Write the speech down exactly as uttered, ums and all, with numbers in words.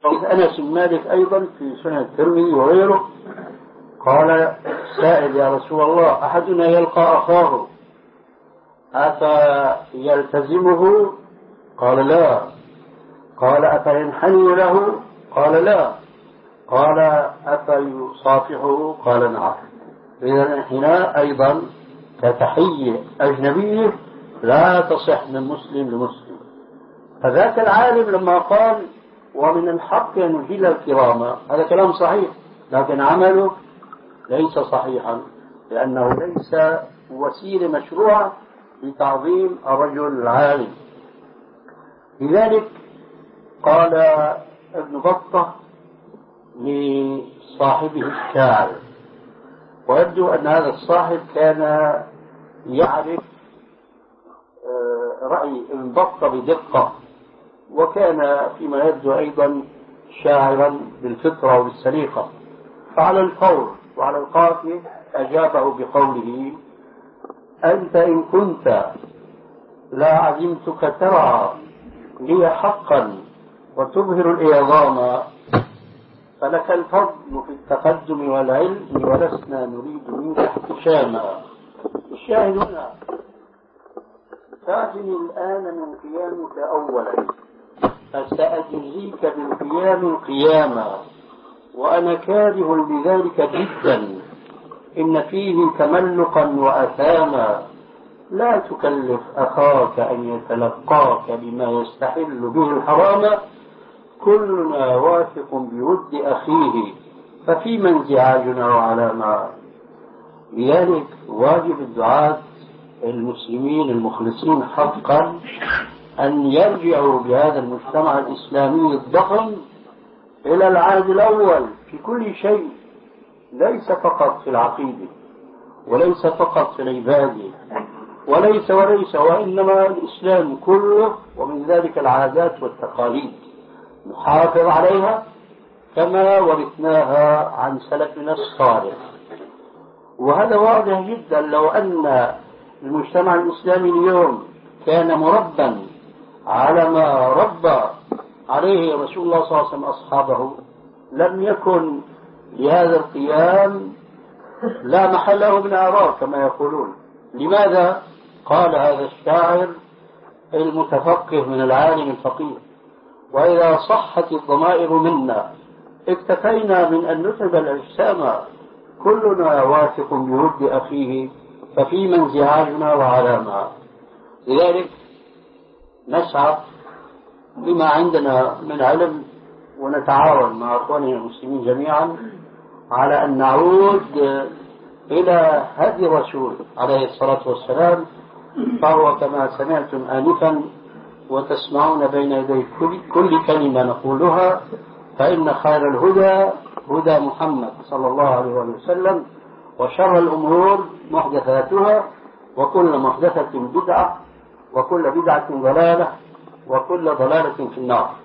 أنس بن مالك أيضا في سنن الترمذي وغيره قال سائل يا رسول الله أحدنا يلقى أخاه أفيلتزمه؟ قال لا. قال أفينحني له؟ قال لا. قال أفيصافحه؟ قال نعم. إذا الانحناء أيضا كتحية أجنبية لا تصح من مسلم لمسلم. فذاك العالم لما قال ومن الحق أن نجيل الكرامة هذا كلام صحيح، لكن عمله ليس صحيحا لأنه ليس وسيلة مشروعة لتعظيم الرجل العالم. لذلك قال ابن بطة لصاحبه الشاعر، ويبدو أن هذا الصاحب كان يعرف رأي ابن بطة بدقة، وكان فيما يبدو أيضا شاعرا بالفطرة وبالسليقة، فعلى الفور وعلى القافية أجابه بقوله أنت إن كنت لا عزمتك ترى لي حقا وتظهر الإعظام فلك الفضل في التقدم والعلم ولسنا نريد منك احتشاما. الشاهد هنا تعجني الآن من قيامك أولا فسأجزيك بالقيام قياما، وأنا كاره لذلك جدا إن فيه تملقا وأثاما. لا تكلف أخاك أن يتلقاك بما يستحل به الحرام، كلنا واثق بود أخيه ففيما انزعاجنا وعلاما. لذلك واجب الدعاة المسلمين المخلصين حقا أن يرجعوا بهذا المجتمع الإسلامي الضخم إلى العهد الأول في كل شيء، ليس فقط في العقيدة وليس فقط في العبادة وليس وليس وإنما الإسلام كله، ومن ذلك العادات والتقاليد نحافظ عليها كما ورثناها عن سلفنا الصالح. وهذا واضح جدا. لو أن المجتمع الإسلامي اليوم كان مربا على ما ربى عليه رسول الله صلى الله عليه وسلم أصحابه لم يكن لهذا القيام لا محل له من أعراب كما يقولون. لماذا؟ قال هذا الشاعر المتفقه من العالم الفقيه وإذا صحت الضمائر منا اكتفينا من أن نتعب الأجسام، كلنا واثق بود أخيه ففيما انزعاجنا وعلاما. لذلك نسعى بما عندنا من علم ونتعاون مع أخواننا المسلمين جميعا على أن نعود إلى هدي الرسول عليه الصلاة والسلام، فهو كما سمعتم آنفا وتسمعون بين يدي كل, كل كلمة نقولها، فإن خير الهدى هدى محمد صلى الله عليه وسلم، وشر الأمور محدثاتها، وكل محدثة بدعة، وكل بدعة ضلالة، وكل ضلالة في النار.